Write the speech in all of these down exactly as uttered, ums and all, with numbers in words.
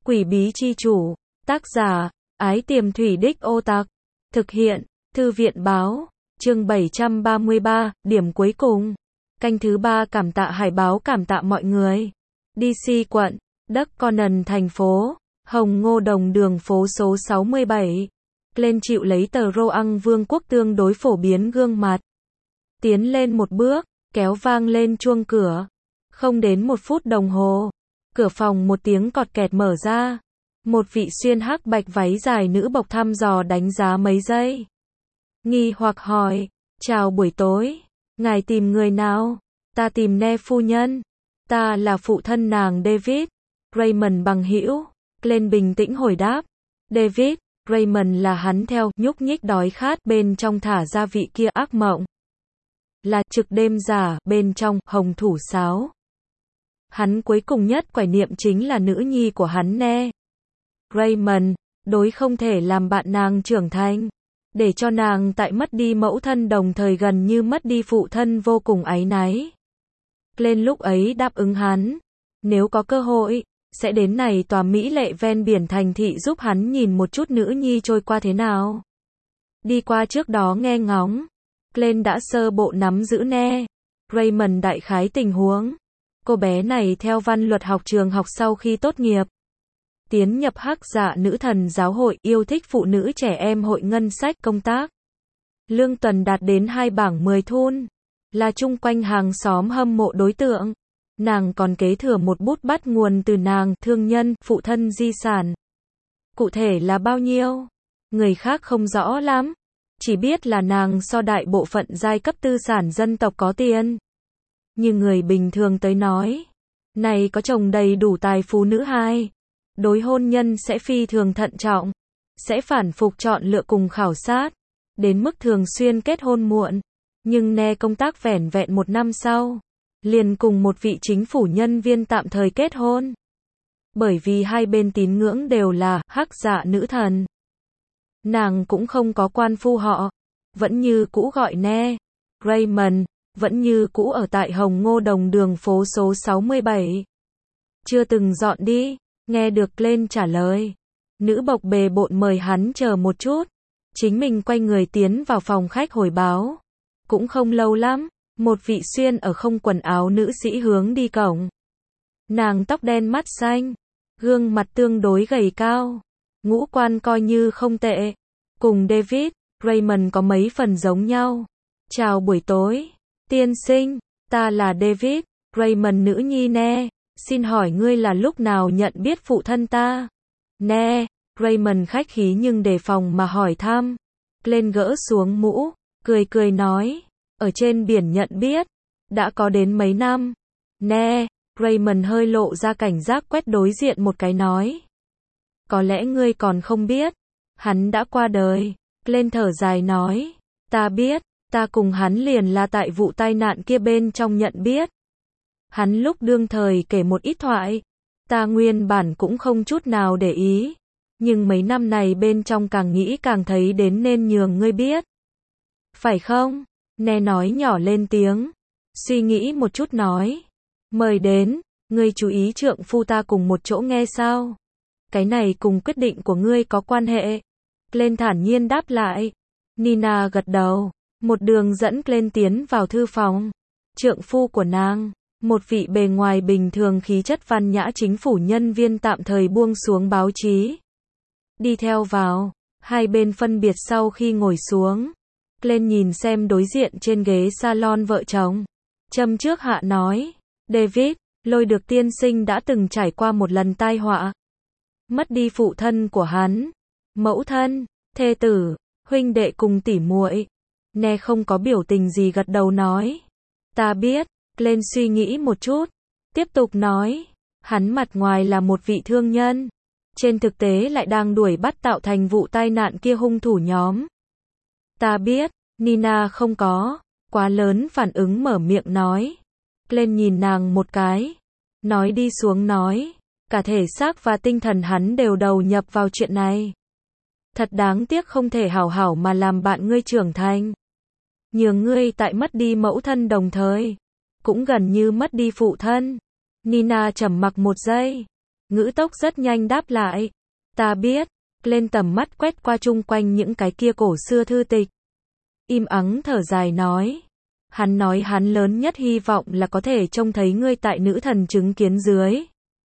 Quỷ bí chi chủ, tác giả, Ái Tiềm Thủy Đích Ô Tạc, thực hiện, Thư viện báo, chương bảy trăm ba mươi ba, điểm cuối cùng. Canh thứ ba. Cảm tạ Hải báo, cảm tạ mọi người. đê xê quận, Đất Conan thành phố, Hồng Ngô Đồng đường phố số sáu mươi bảy. Lên chịu lấy tờ Roang Vương quốc tương đối phổ biến gương mặt. Tiến lên một bước, kéo vang lên chuông cửa. Không đến một phút đồng hồ, cửa phòng một tiếng cọt kẹt mở ra. Một vị xuyên hắc bạch váy dài nữ bộc thăm dò đánh giá mấy giây. Nghi hoặc hỏi, chào buổi tối, ngài tìm người nào? Ta tìm Ne phu nhân. Ta là phụ thân nàng David. Raymond bằng hữu. Glenn bình tĩnh hồi đáp. David, Raymond là hắn theo, nhúc nhích đói khát bên trong thả ra vị kia ác mộng. Là trực đêm giả, bên trong, hồng thủ sáo. Hắn cuối cùng nhất quải niệm chính là nữ nhi của hắn Ne. Raymond, đối không thể làm bạn nàng trưởng thành. Để cho nàng tại mất đi mẫu thân đồng thời gần như mất đi phụ thân vô cùng áy náy. Glenn lúc ấy đáp ứng hắn. Nếu có cơ hội, sẽ đến này tòa mỹ lệ ven biển thành thị giúp hắn nhìn một chút nữ nhi trôi qua thế nào. Đi qua trước đó nghe ngóng. Glenn đã sơ bộ nắm giữ Ne. Raymond đại khái tình huống. Cô bé này theo văn luật học trường học sau khi tốt nghiệp. Tiến nhập Hắc Dạ Nữ Thần Giáo hội, yêu thích phụ nữ trẻ em hội ngân sách công tác. Lương tuần đạt đến hai bảng mười thun. Là chung quanh hàng xóm hâm mộ đối tượng. Nàng còn kế thừa một bút bắt nguồn từ nàng, thương nhân, phụ thân di sản. Cụ thể là bao nhiêu? Người khác không rõ lắm. Chỉ biết là nàng so đại bộ phận giai cấp tư sản dân tộc có tiền. Như người bình thường tới nói. Này có chồng đầy đủ tài phú nữ hai. Đối hôn nhân sẽ phi thường thận trọng. Sẽ phản phục chọn lựa cùng khảo sát. Đến mức thường xuyên kết hôn muộn. Nhưng Ne công tác vẻn vẹn một năm sau. Liền cùng một vị chính phủ nhân viên tạm thời kết hôn. Bởi vì hai bên tín ngưỡng đều là Hắc Dạ Nữ Thần. Nàng cũng không có quan phu họ. Vẫn như cũ gọi Ne. Raymond. Vẫn như cũ ở tại Hồng Ngô Đồng đường phố số sáu mươi bảy. Chưa từng dọn đi. Nghe được Glenn trả lời. Nữ bộc bề bộn mời hắn chờ một chút. Chính mình quay người tiến vào phòng khách hồi báo. Cũng không lâu lắm. Một vị xuyên ở không quần áo nữ sĩ hướng đi cổng. Nàng tóc đen mắt xanh. Gương mặt tương đối gầy cao. Ngũ quan coi như không tệ. Cùng David, Raymond có mấy phần giống nhau. Chào buổi tối. Tiên sinh, ta là David, Raymond nữ nhi Ne. Xin hỏi ngươi là lúc nào nhận biết phụ thân ta? Ne, Raymond khách khí nhưng đề phòng mà hỏi thăm. Glenn gỡ xuống mũ, cười cười nói. Ở trên biển nhận biết. Đã có đến mấy năm. Ne, Raymond hơi lộ ra cảnh giác quét đối diện một cái nói. Có lẽ ngươi còn không biết. Hắn đã qua đời. Glenn thở dài nói. Ta biết. Ta cùng hắn liền là tại vụ tai nạn kia bên trong nhận biết. Hắn lúc đương thời kể một ít thoại. Ta nguyên bản cũng không chút nào để ý. Nhưng mấy năm này bên trong càng nghĩ càng thấy đến nên nhường ngươi biết. Phải không? Ne nói nhỏ lên tiếng. Suy nghĩ một chút nói. Mời đến, ngươi chú ý trượng phu ta cùng một chỗ nghe sao? Cái này cùng quyết định của ngươi có quan hệ. Glenn thản nhiên đáp lại. Nina gật đầu. Một đường dẫn Glenn tiến vào thư phòng. Trượng phu của nàng. Một vị bề ngoài bình thường khí chất văn nhã chính phủ nhân viên tạm thời buông xuống báo chí. Đi theo vào. Hai bên phân biệt sau khi ngồi xuống. Glenn nhìn xem đối diện trên ghế salon vợ chồng. Châm trước hạ nói. David, lôi được tiên sinh đã từng trải qua một lần tai họa. Mất đi phụ thân của hắn. Mẫu thân, thê tử, huynh đệ cùng tỉ muội. Ne không có biểu tình gì gật đầu nói. Ta biết. Glenn suy nghĩ một chút. Tiếp tục nói. Hắn mặt ngoài là một vị thương nhân. Trên thực tế lại đang đuổi bắt tạo thành vụ tai nạn kia hung thủ nhóm. Ta biết. Nina không có quá lớn phản ứng mở miệng nói. Glenn nhìn nàng một cái. Nói đi xuống nói. Cả thể xác và tinh thần hắn đều đầu nhập vào chuyện này. Thật đáng tiếc không thể hảo hảo mà làm bạn ngươi trưởng thành. Nhường ngươi tại mất đi mẫu thân đồng thời. Cũng gần như mất đi phụ thân. Nina trầm mặc một giây. Ngữ tốc rất nhanh đáp lại. Ta biết. Lên tầm mắt quét qua chung quanh những cái kia cổ xưa thư tịch. Im ắng thở dài nói. Hắn nói hắn lớn nhất hy vọng là có thể trông thấy ngươi tại nữ thần chứng kiến dưới.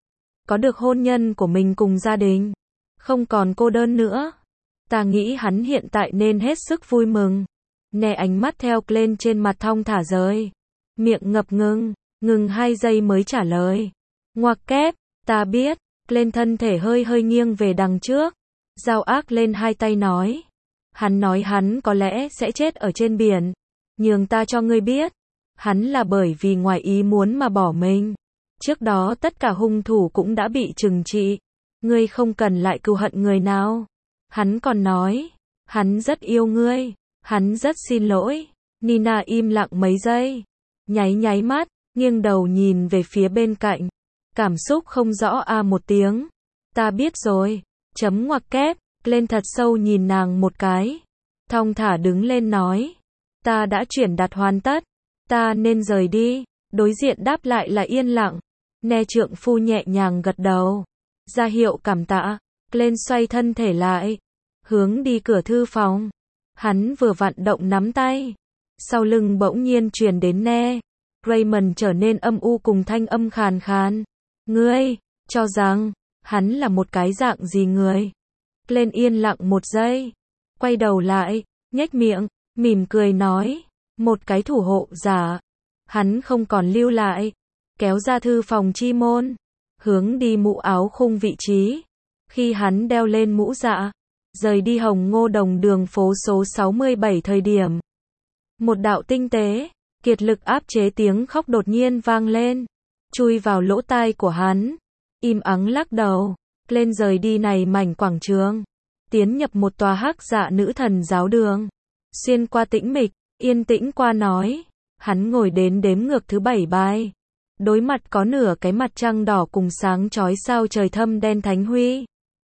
Có được hôn nhân của mình cùng gia đình. Không còn cô đơn nữa. Ta nghĩ hắn hiện tại nên hết sức vui mừng. Nè ánh mắt theo lên trên mặt thong thả rơi. Miệng ngập ngừng, ngừng hai giây mới trả lời. Ngoặc kép, ta biết. Lên thân thể hơi hơi nghiêng về đằng trước. Giao ác lên hai tay nói. Hắn nói hắn có lẽ sẽ chết ở trên biển. Nhường ta cho ngươi biết. Hắn là bởi vì ngoài ý muốn mà bỏ mình. Trước đó tất cả hung thủ cũng đã bị trừng trị. Ngươi không cần lại cừu hận người nào. Hắn còn nói. Hắn rất yêu ngươi. Hắn rất xin lỗi. Nina im lặng mấy giây. Nháy nháy mắt, nghiêng đầu nhìn về phía bên cạnh. Cảm xúc không rõ a một tiếng. Ta biết rồi. Chấm ngoặc kép. Lên thật sâu nhìn nàng một cái. Thong thả đứng lên nói. Ta đã chuyển đặt hoàn tất. Ta nên rời đi. Đối diện đáp lại là yên lặng. Nè trượng phu nhẹ nhàng gật đầu. Ra hiệu cảm tạ. Lên xoay thân thể lại. Hướng đi cửa thư phòng. Hắn vừa vặn động nắm tay. Sau lưng bỗng nhiên truyền đến nè. Raymond trở nên âm u cùng thanh âm khàn khàn. Ngươi, cho rằng, hắn là một cái dạng gì người? Lên yên lặng một giây. Quay đầu lại, nhếch miệng, mỉm cười nói. Một cái thủ hộ giả. Hắn không còn lưu lại. Kéo ra thư phòng chi môn. Hướng đi mũ áo khung vị trí. Khi hắn đeo lên mũ dạ. Rời đi Hồng Ngô Đồng đường phố số sáu mươi bảy thời điểm. Một đạo tinh tế, kiệt lực áp chế tiếng khóc đột nhiên vang lên. Chui vào lỗ tai của hắn. Im ắng lắc đầu. Lên rời đi này mảnh quảng trường. Tiến nhập một tòa hắc dạ nữ thần giáo đường. Xuyên qua tĩnh mịch, yên tĩnh qua nói. Hắn ngồi đến đếm ngược thứ bảy bài. Đối mặt có nửa cái mặt trăng đỏ cùng sáng chói sao trời thâm đen thánh huy.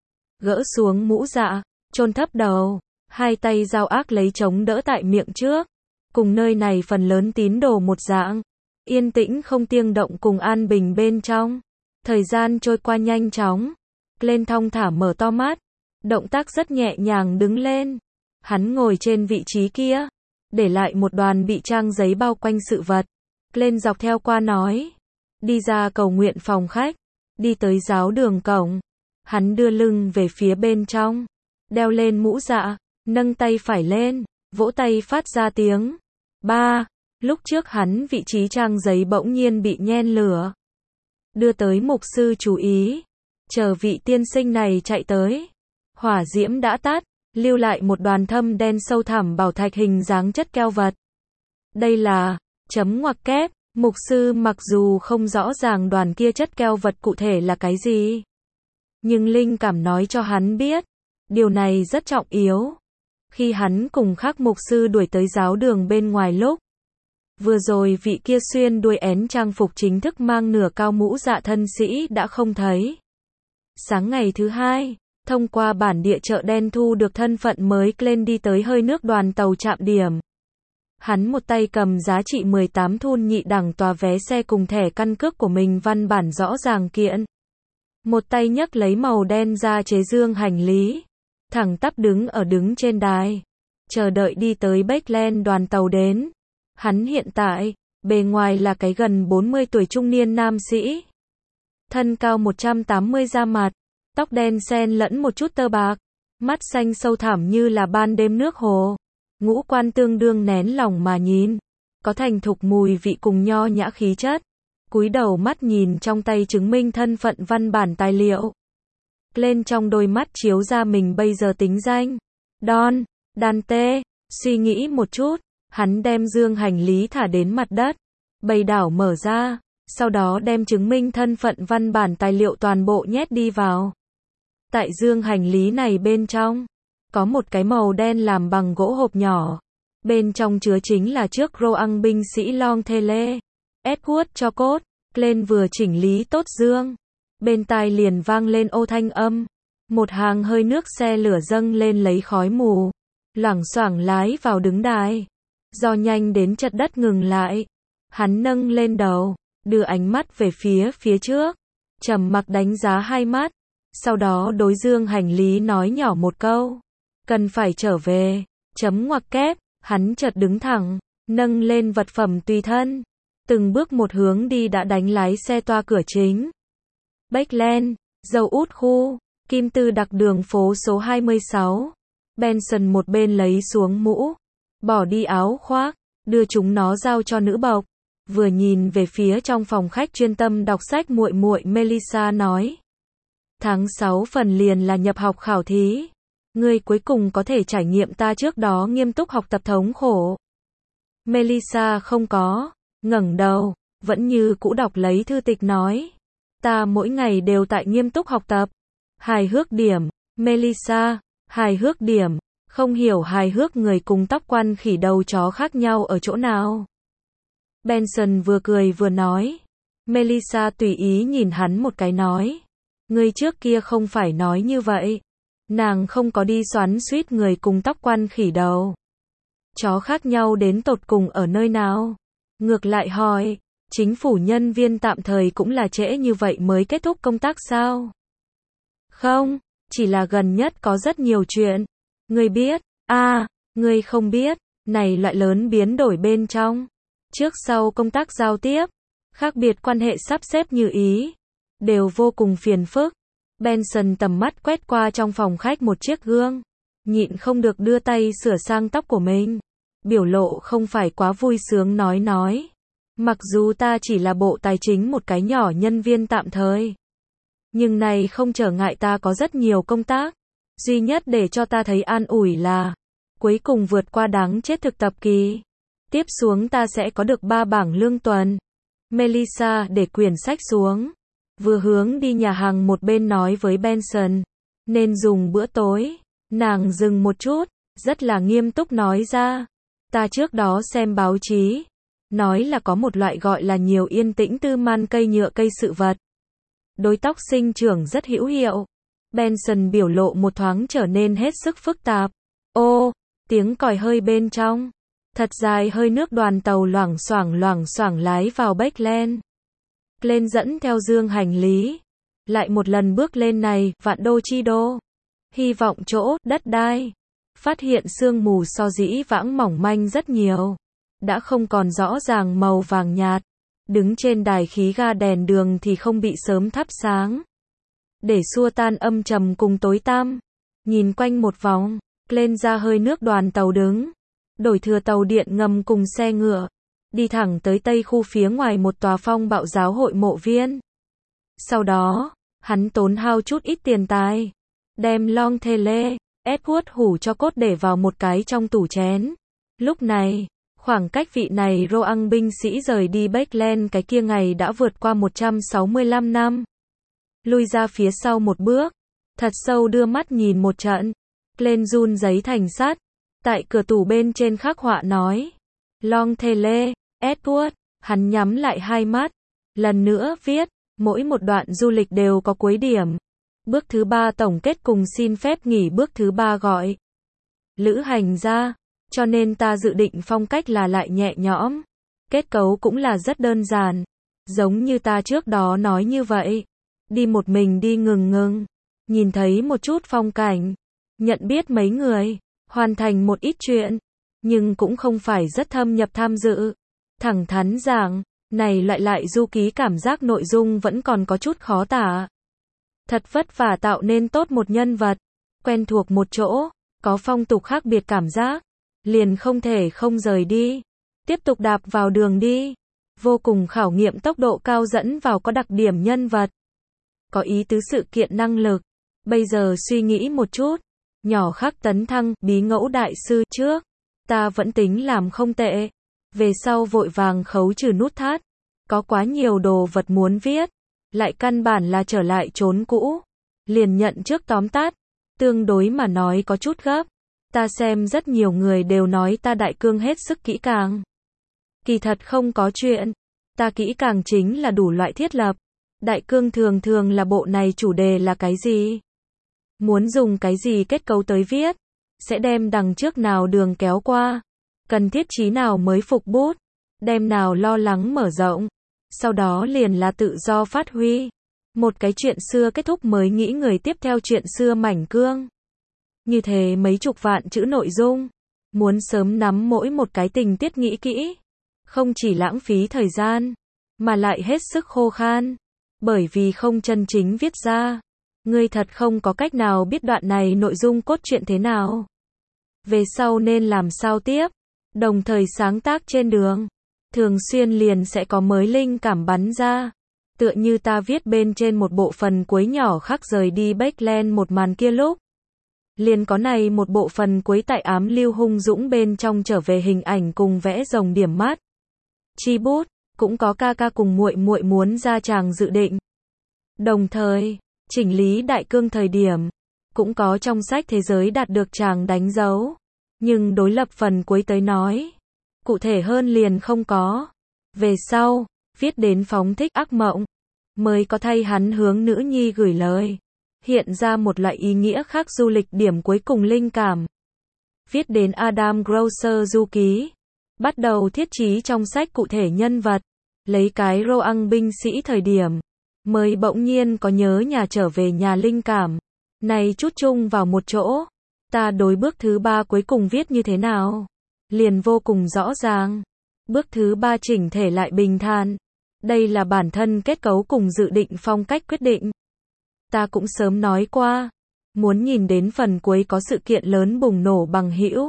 Gỡ xuống mũ dạ, chôn thấp đầu. Hai tay giao ác lấy chống đỡ tại miệng trước. Cùng nơi này phần lớn tín đồ một dạng. Yên tĩnh không tiếng động cùng an bình bên trong. Thời gian trôi qua nhanh chóng. Lên thong thả mở to mắt. Động tác rất nhẹ nhàng đứng lên. Hắn ngồi trên vị trí kia. Để lại một đoàn bị trang giấy bao quanh sự vật. Lên dọc theo qua nói. Đi ra cầu nguyện phòng khách. Đi tới giáo đường cổng. Hắn đưa lưng về phía bên trong. Đeo lên mũ dạ. Nâng tay phải lên. Vỗ tay phát ra tiếng. Ba. Lúc trước hắn vị trí trang giấy bỗng nhiên bị nhen lửa. Đưa tới mục sư chú ý. Chờ vị tiên sinh này chạy tới. Hỏa diễm đã tắt. Lưu lại một đoàn thâm đen sâu thẳm bảo thạch hình dáng chất keo vật. Đây là. Chấm ngoặc kép. Mục sư mặc dù không rõ ràng đoàn kia chất keo vật cụ thể là cái gì. Nhưng linh cảm nói cho hắn biết. Điều này rất trọng yếu. Khi hắn cùng khác mục sư đuổi tới giáo đường bên ngoài lúc. Vừa rồi vị kia xuyên đuôi én trang phục chính thức mang nửa cao mũ dạ thân sĩ đã không thấy. Sáng ngày thứ hai, thông qua bản địa chợ đen thu được thân phận mới, Glenn đi tới hơi nước đoàn tàu trạm điểm. Hắn một tay cầm giá trị mười tám thun nhị đẳng tòa vé xe cùng thẻ căn cước của mình văn bản rõ ràng kiện. Một tay nhấc lấy màu đen da chế dương hành lý. Thẳng tắp đứng ở đứng trên đài. Chờ đợi đi tới Backland đoàn tàu đến. Hắn hiện tại, bề ngoài là cái gần bốn mươi tuổi trung niên nam sĩ. Thân cao một trăm tám mươi da mặt. Tóc đen xen lẫn một chút tơ bạc. Mắt xanh sâu thẳm như là ban đêm nước hồ. Ngũ quan tương đương nén lòng mà nhìn. Có thành thục mùi vị cùng nho nhã khí chất. Cúi đầu mắt nhìn trong tay chứng minh thân phận văn bản tài liệu. Lên trong đôi mắt chiếu ra mình bây giờ tính danh. Don, Dante, suy nghĩ một chút. Hắn đem dương hành lý thả đến mặt đất. Bầy đảo mở ra. Sau đó đem chứng minh thân phận văn bản tài liệu toàn bộ nhét đi vào. Tại dương hành lý này bên trong. Có một cái màu đen làm bằng gỗ hộp nhỏ. Bên trong chứa chính là chiếc Roang binh sĩ Long Thele. Edward cho cốt. Lên vừa chỉnh lý tốt dương. Bên tai liền vang lên ô thanh âm. Một hàng hơi nước xe lửa dâng lên lấy khói mù. Loảng xoảng lái vào đứng đài. Do nhanh đến chật đất ngừng lại. Hắn nâng lên đầu. Đưa ánh mắt về phía phía trước. trầm mặc đánh giá hai mắt, sau đó đối Dương Hành Lý nói nhỏ một câu, cần phải trở về, chấm ngoặc kép, hắn chợt đứng thẳng, nâng lên vật phẩm tùy thân, từng bước một hướng đi đã đánh lái xe toa cửa chính. Backland, dầu út khu, Kim Tư Đặc đường phố số hai mươi sáu. Benson một bên lấy xuống mũ, bỏ đi áo khoác, đưa chúng nó giao cho nữ bộc, vừa nhìn về phía trong phòng khách chuyên tâm đọc sách muội muội Melissa nói. Tháng sáu phần liền là nhập học khảo thí. Ngươi cuối cùng có thể trải nghiệm ta trước đó nghiêm túc học tập thống khổ. Melissa không có, ngẩng đầu, vẫn như cũ đọc lấy thư tịch nói. Ta mỗi ngày đều tại nghiêm túc học tập. Hài hước điểm, Melissa, hài hước điểm, không hiểu hài hước người cùng tóc quăn khỉ đầu chó khác nhau ở chỗ nào. Benson vừa cười vừa nói. Melissa tùy ý nhìn hắn một cái nói. Ngươi trước kia không phải nói như vậy. Nàng không có đi xoắn xuýt người cùng tóc quăn khỉ đầu chó khác nhau đến tột cùng ở nơi nào. Ngược lại hỏi, chính phủ nhân viên tạm thời cũng là trễ như vậy mới kết thúc công tác sao? Không, chỉ là gần nhất có rất nhiều chuyện. Ngươi biết, a à, ngươi không biết, này loại lớn biến đổi bên trong. Trước sau công tác giao tiếp, khác biệt quan hệ sắp xếp như ý, đều vô cùng phiền phức. Benson tầm mắt quét qua trong phòng khách một chiếc gương, nhịn không được đưa tay sửa sang tóc của mình. Biểu lộ không phải quá vui sướng nói nói. Mặc dù ta chỉ là bộ tài chính một cái nhỏ nhân viên tạm thời, nhưng này không trở ngại ta có rất nhiều công tác. Duy nhất để cho ta thấy an ủi là, cuối cùng vượt qua đáng chết thực tập kỳ. Tiếp xuống ta sẽ có được ba bảng lương tuần. Melissa để quyển sách xuống, vừa hướng đi nhà hàng một bên nói với Benson, nên dùng bữa tối. Nàng dừng một chút, rất là nghiêm túc nói ra, ta trước đó xem báo chí, nói là có một loại gọi là nhiều yên tĩnh tư man cây nhựa cây sự vật. Đối tóc sinh trưởng rất hữu hiệu. Benson biểu lộ một thoáng trở nên hết sức phức tạp. Ô, tiếng còi hơi bên trong. Thật dài hơi nước đoàn tàu loảng xoảng loảng xoảng lái vào Backland. Lên dẫn theo Dương Hành Lý. Lại một lần bước lên này, vạn đô chi đô. Hy vọng chỗ, đất đai. Phát hiện sương mù so dĩ vãng mỏng manh rất nhiều. Đã không còn rõ ràng màu vàng nhạt. Đứng trên đài khí ga đèn đường thì không bị sớm thắp sáng. Để xua tan âm trầm cùng tối tăm. Nhìn quanh một vòng, lên ra hơi nước đoàn tàu đứng. Đổi thừa tàu điện ngầm cùng xe ngựa. Đi thẳng tới tây khu phía ngoài một tòa phong bạo giáo hội mộ viên. Sau đó, hắn tốn hao chút ít tiền tài. Đem Long Thele, Edward hủ cho cốt để vào một cái trong tủ chén. Lúc này, khoảng cách vị này Roang binh sĩ rời đi Backland cái kia ngày đã vượt qua một trăm sáu mươi lăm năm. Lui ra phía sau một bước, thật sâu đưa mắt nhìn một trận. Lên run giấy thành sắt. Tại cửa tủ bên trên khắc họa nói. Long Thele, Edward, hắn nhắm lại hai mắt. Lần nữa viết, mỗi một đoạn du lịch đều có cuối điểm. Bước thứ ba tổng kết cùng xin phép nghỉ bước thứ ba gọi. Lữ hành ra. Cho nên ta dự định phong cách là lại nhẹ nhõm. Kết cấu cũng là rất đơn giản. Giống như ta trước đó nói như vậy. Đi một mình đi ngừng ngừng. Nhìn thấy một chút phong cảnh. Nhận biết mấy người. Hoàn thành một ít chuyện. Nhưng cũng không phải rất thâm nhập tham dự. Thẳng thắn giảng, này loại lại du ký cảm giác nội dung vẫn còn có chút khó tả. Thật vất vả tạo nên tốt một nhân vật. Quen thuộc một chỗ. Có phong tục khác biệt cảm giác. Liền không thể không rời đi. Tiếp tục đạp vào đường đi. Vô cùng khảo nghiệm tốc độ cao dẫn vào có đặc điểm nhân vật. Có ý tứ sự kiện năng lực. Bây giờ suy nghĩ một chút. Nhỏ khắc tấn thăng, bí ngẫu đại sư trước. Ta vẫn tính làm không tệ. Về sau vội vàng khấu trừ nút thắt. Có quá nhiều đồ vật muốn viết. Lại căn bản là trở lại chốn cũ. Liền nhận trước tóm tắt. Tương đối mà nói có chút gấp. Ta xem rất nhiều người đều nói ta đại cương hết sức kỹ càng. Kỳ thật không có chuyện. Ta kỹ càng chính là đủ loại thiết lập. Đại cương thường thường là bộ này chủ đề là cái gì? Muốn dùng cái gì kết cấu tới viết? Sẽ đem đằng trước nào đường kéo qua? Cần thiết chí nào mới phục bút? Đem nào lo lắng mở rộng? Sau đó liền là tự do phát huy. Một cái chuyện xưa kết thúc mới nghĩ người tiếp theo chuyện xưa mảnh cương. Như thế mấy chục vạn chữ nội dung. Muốn sớm nắm mỗi một cái tình tiết nghĩ kỹ. Không chỉ lãng phí thời gian, mà lại hết sức khô khan. Bởi vì không chân chính viết ra. Ngươi thật không có cách nào biết đoạn này nội dung cốt truyện thế nào. Về sau nên làm sao tiếp. Đồng thời sáng tác trên đường. Thường xuyên liền sẽ có mới linh cảm bắn ra. Tựa như ta viết bên trên một bộ phần cuối nhỏ khác rời đi Backland một màn kia lúc. Liền có này một bộ phần cuối tại ám lưu hung dũng bên trong trở về hình ảnh cùng vẽ rồng điểm mắt. Chi bút, cũng có ca ca cùng muội muội muốn ra tràng dự định. Đồng thời, chỉnh lý đại cương thời điểm, cũng có trong sách thế giới đạt được tràng đánh dấu. Nhưng đối lập phần cuối tới nói, cụ thể hơn liền không có. Về sau, viết đến phóng thích ác mộng, mới có thay hắn hướng nữ nhi gửi lời. Hiện ra một loại ý nghĩa khác du lịch điểm cuối cùng linh cảm. Viết đến Adam Grosser du ký. Bắt đầu thiết trí trong sách cụ thể nhân vật. Lấy cái Roang binh sĩ thời điểm. Mới bỗng nhiên có nhớ nhà trở về nhà linh cảm. Này chút chung vào một chỗ. Ta đối bước thứ ba cuối cùng viết như thế nào? Liền vô cùng rõ ràng. Bước thứ ba chỉnh thể lại bình thản. Đây là bản thân kết cấu cùng dự định phong cách quyết định. Ta cũng sớm nói qua. Muốn nhìn đến phần cuối có sự kiện lớn bùng nổ bằng hữu.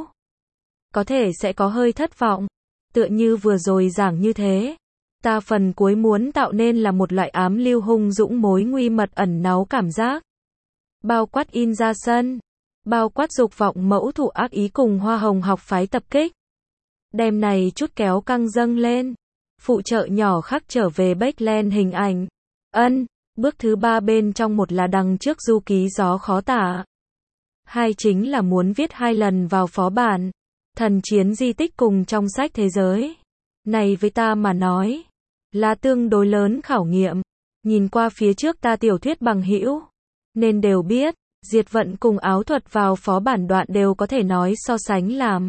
Có thể sẽ có hơi thất vọng. Tựa như vừa rồi giảng như thế. Ta phần cuối muốn tạo nên là một loại ám lưu hung dũng mối nguy mật ẩn náu cảm giác. Bao quát in ra sân. Bao quát dục vọng mẫu thủ ác ý cùng hoa hồng học phái tập kích. Đem này chút kéo căng dâng lên. Phụ trợ nhỏ khác trở về Backland hình ảnh. Ân, bước thứ ba bên trong một là đằng trước du ký gió khó tả. Hai chính là muốn viết hai lần vào phó bản. Thần chiến di tích cùng trong sách thế giới. Này với ta mà nói. Là tương đối lớn khảo nghiệm. Nhìn qua phía trước ta tiểu thuyết bằng hữu. Nên đều biết. Diệt vận cùng áo thuật vào phó bản đoạn đều có thể nói so sánh làm.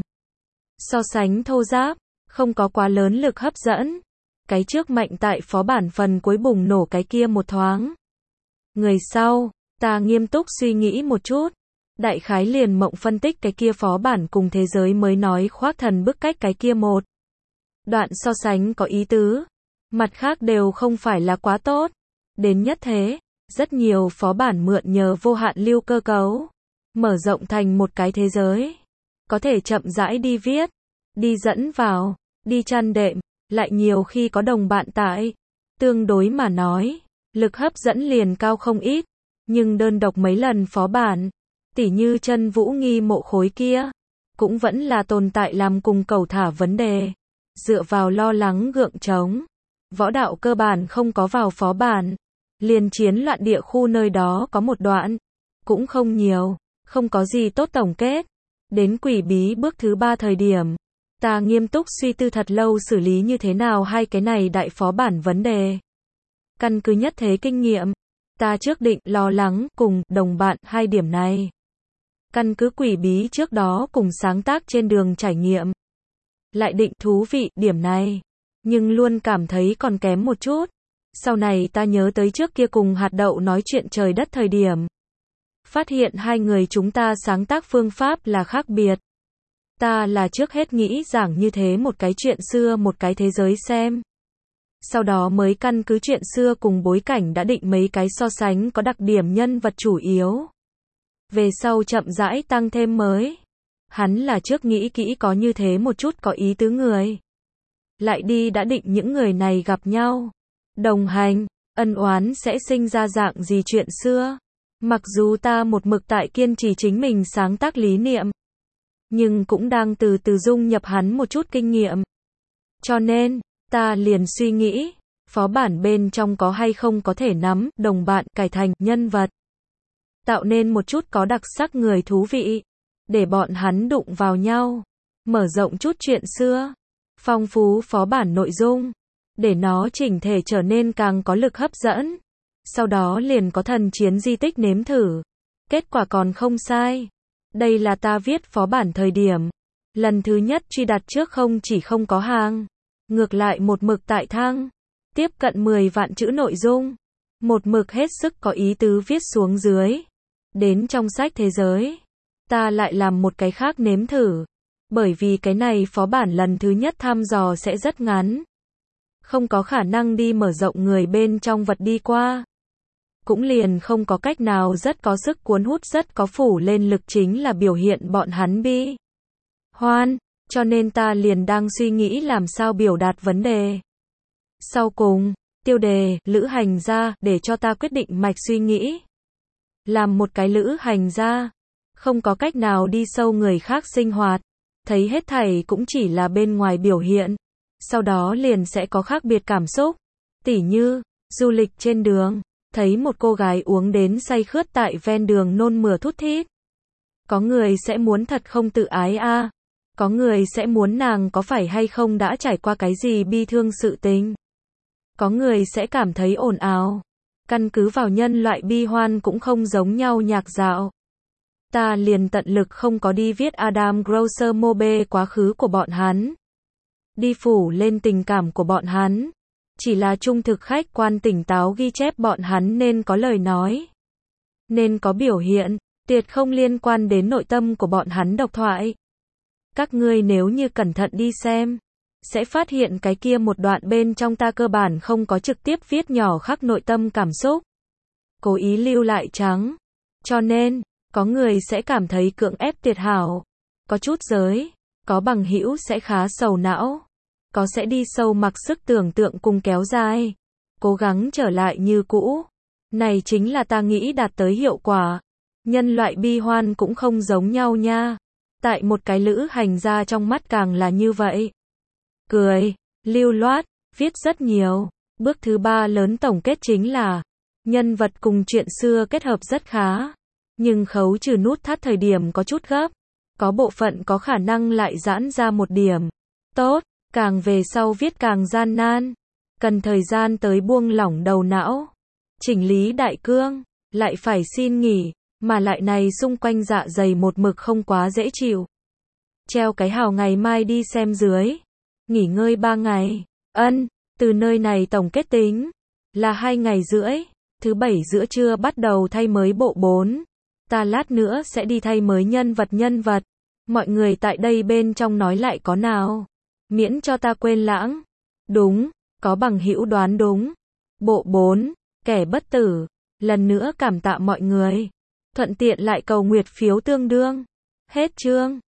So sánh thô giáp. Không có quá lớn lực hấp dẫn. Cái trước mạnh tại phó bản phần cuối bùng nổ cái kia một thoáng. Người sau, ta nghiêm túc suy nghĩ một chút. Đại khái liền mộng phân tích cái kia phó bản cùng thế giới mới nói khoác thần bức cách cái kia một. Đoạn so sánh có ý tứ. Mặt khác đều không phải là quá tốt. Đến nhất thế, rất nhiều phó bản mượn nhờ vô hạn lưu cơ cấu. Mở rộng thành một cái thế giới. Có thể chậm rãi đi viết. Đi dẫn vào. Đi chăn đệm. Lại nhiều khi có đồng bạn tại. Tương đối mà nói. Lực hấp dẫn liền cao không ít. Nhưng đơn độc mấy lần phó bản. Tỉ như chân vũ nghi mộ khối kia. Cũng vẫn là tồn tại làm cùng cầu thả vấn đề. Dựa vào lo lắng gượng trống. Võ đạo cơ bản không có vào phó bản. Liền chiến loạn địa khu nơi đó có một đoạn. Cũng không nhiều. Không có gì tốt tổng kết. Đến quỷ bí bước thứ ba thời điểm. Ta nghiêm túc suy tư thật lâu xử lý như thế nào hai cái này đại phó bản vấn đề. Căn cứ nhất thế kinh nghiệm. Ta trước định lo lắng cùng đồng bạn hai điểm này. Căn cứ quỷ bí trước đó cùng sáng tác trên đường trải nghiệm. Lại định thú vị điểm này. Nhưng luôn cảm thấy còn kém một chút. Sau này ta nhớ tới trước kia cùng hạt đậu nói chuyện trời đất thời điểm. Phát hiện hai người chúng ta sáng tác phương pháp là khác biệt. Ta là trước hết nghĩ giảng như thế một cái chuyện xưa một cái thế giới xem. Sau đó mới căn cứ chuyện xưa cùng bối cảnh đã định mấy cái so sánh có đặc điểm nhân vật chủ yếu. Về sau chậm rãi tăng thêm mới. Hắn là trước nghĩ kỹ có như thế một chút có ý tứ người. Lại đi đã định những người này gặp nhau. Đồng hành, ân oán sẽ sinh ra dạng gì chuyện xưa. Mặc dù ta một mực tại kiên trì chính mình sáng tác lý niệm. Nhưng cũng đang từ từ dung nhập hắn một chút kinh nghiệm. Cho nên, ta liền suy nghĩ, phó bản bên trong có hay không có thể nắm, đồng bạn, cải thành, nhân vật. Tạo nên một chút có đặc sắc người thú vị. Để bọn hắn đụng vào nhau. Mở rộng chút chuyện xưa. Phong phú phó bản nội dung. Để nó chỉnh thể trở nên càng có lực hấp dẫn. Sau đó liền có thần chiến di tích nếm thử. Kết quả còn không sai. Đây là ta viết phó bản thời điểm. Lần thứ nhất truy đặt trước không chỉ không có hàng. Ngược lại một mực tại thăng. Tiếp cận mười vạn chữ nội dung. Một mực hết sức có ý tứ viết xuống dưới. Đến trong sách thế giới, ta lại làm một cái khác nếm thử. Bởi vì cái này phó bản lần thứ nhất thăm dò sẽ rất ngắn. Không có khả năng đi mở rộng người bên trong vật đi qua. Cũng liền không có cách nào rất có sức cuốn hút rất có phủ lên lực chính là biểu hiện bọn hắn bi hoan, cho nên ta liền đang suy nghĩ làm sao biểu đạt vấn đề. Sau cùng, tiêu đề, lữ hành gia, để cho ta quyết định mạch suy nghĩ. Làm một cái lữ hành gia, không có cách nào đi sâu người khác sinh hoạt, thấy hết thảy cũng chỉ là bên ngoài biểu hiện, sau đó liền sẽ có khác biệt cảm xúc. Tỉ như, du lịch trên đường, thấy một cô gái uống đến say khướt tại ven đường nôn mửa thút thít. Có người sẽ muốn thật không tự ái a, à. Có người sẽ muốn nàng có phải hay không đã trải qua cái gì bi thương sự tình. Có người sẽ cảm thấy ồn ào. Căn cứ vào nhân loại bi hoan cũng không giống nhau nhạc dạo. Ta liền tận lực không có đi viết Adam Grosser Mobe quá khứ của bọn hắn. Đi phủ lên tình cảm của bọn hắn. Chỉ là trung thực khách quan tỉnh táo ghi chép bọn hắn nên có lời nói. Nên có biểu hiện, tuyệt không liên quan đến nội tâm của bọn hắn độc thoại. Các ngươi nếu như cẩn thận đi xem, sẽ phát hiện cái kia một đoạn bên trong ta cơ bản không có trực tiếp viết nhỏ khắc nội tâm cảm xúc. Cố ý lưu lại trắng. Cho nên, có người sẽ cảm thấy cưỡng ép tuyệt hảo. Có chút giới, có bằng hữu sẽ khá sầu não. Có sẽ đi sâu mặc sức tưởng tượng cùng kéo dài. Cố gắng trở lại như cũ. Này chính là ta nghĩ đạt tới hiệu quả. Nhân loại bi hoan cũng không giống nhau nha. Tại một cái lữ hành gia trong mắt càng là như vậy. Cười, lưu loát, viết rất nhiều. Bước thứ ba lớn tổng kết chính là nhân vật cùng chuyện xưa kết hợp rất khá. Nhưng khấu trừ nút thắt thời điểm có chút gấp. Có bộ phận có khả năng lại giãn ra một điểm. Tốt, càng về sau viết càng gian nan. Cần thời gian tới buông lỏng đầu não. Chỉnh lý đại cương, lại phải xin nghỉ. Mà lại này xung quanh dạ dày một mực không quá dễ chịu. Treo cái hào ngày mai đi xem dưới. Nghỉ ngơi ba ngày. Ân, từ nơi này tổng kết tính. Là hai ngày rưỡi. Thứ bảy giữa trưa bắt đầu thay mới bộ bốn. Ta lát nữa sẽ đi thay mới nhân vật nhân vật. Mọi người tại đây bên trong nói lại có nào. Miễn cho ta quên lãng. Đúng, có bằng hữu đoán đúng. Bộ bốn, kẻ bất tử. Lần nữa cảm tạ mọi người. Thuận tiện lại cầu nguyệt phiếu tương đương. Hết chương.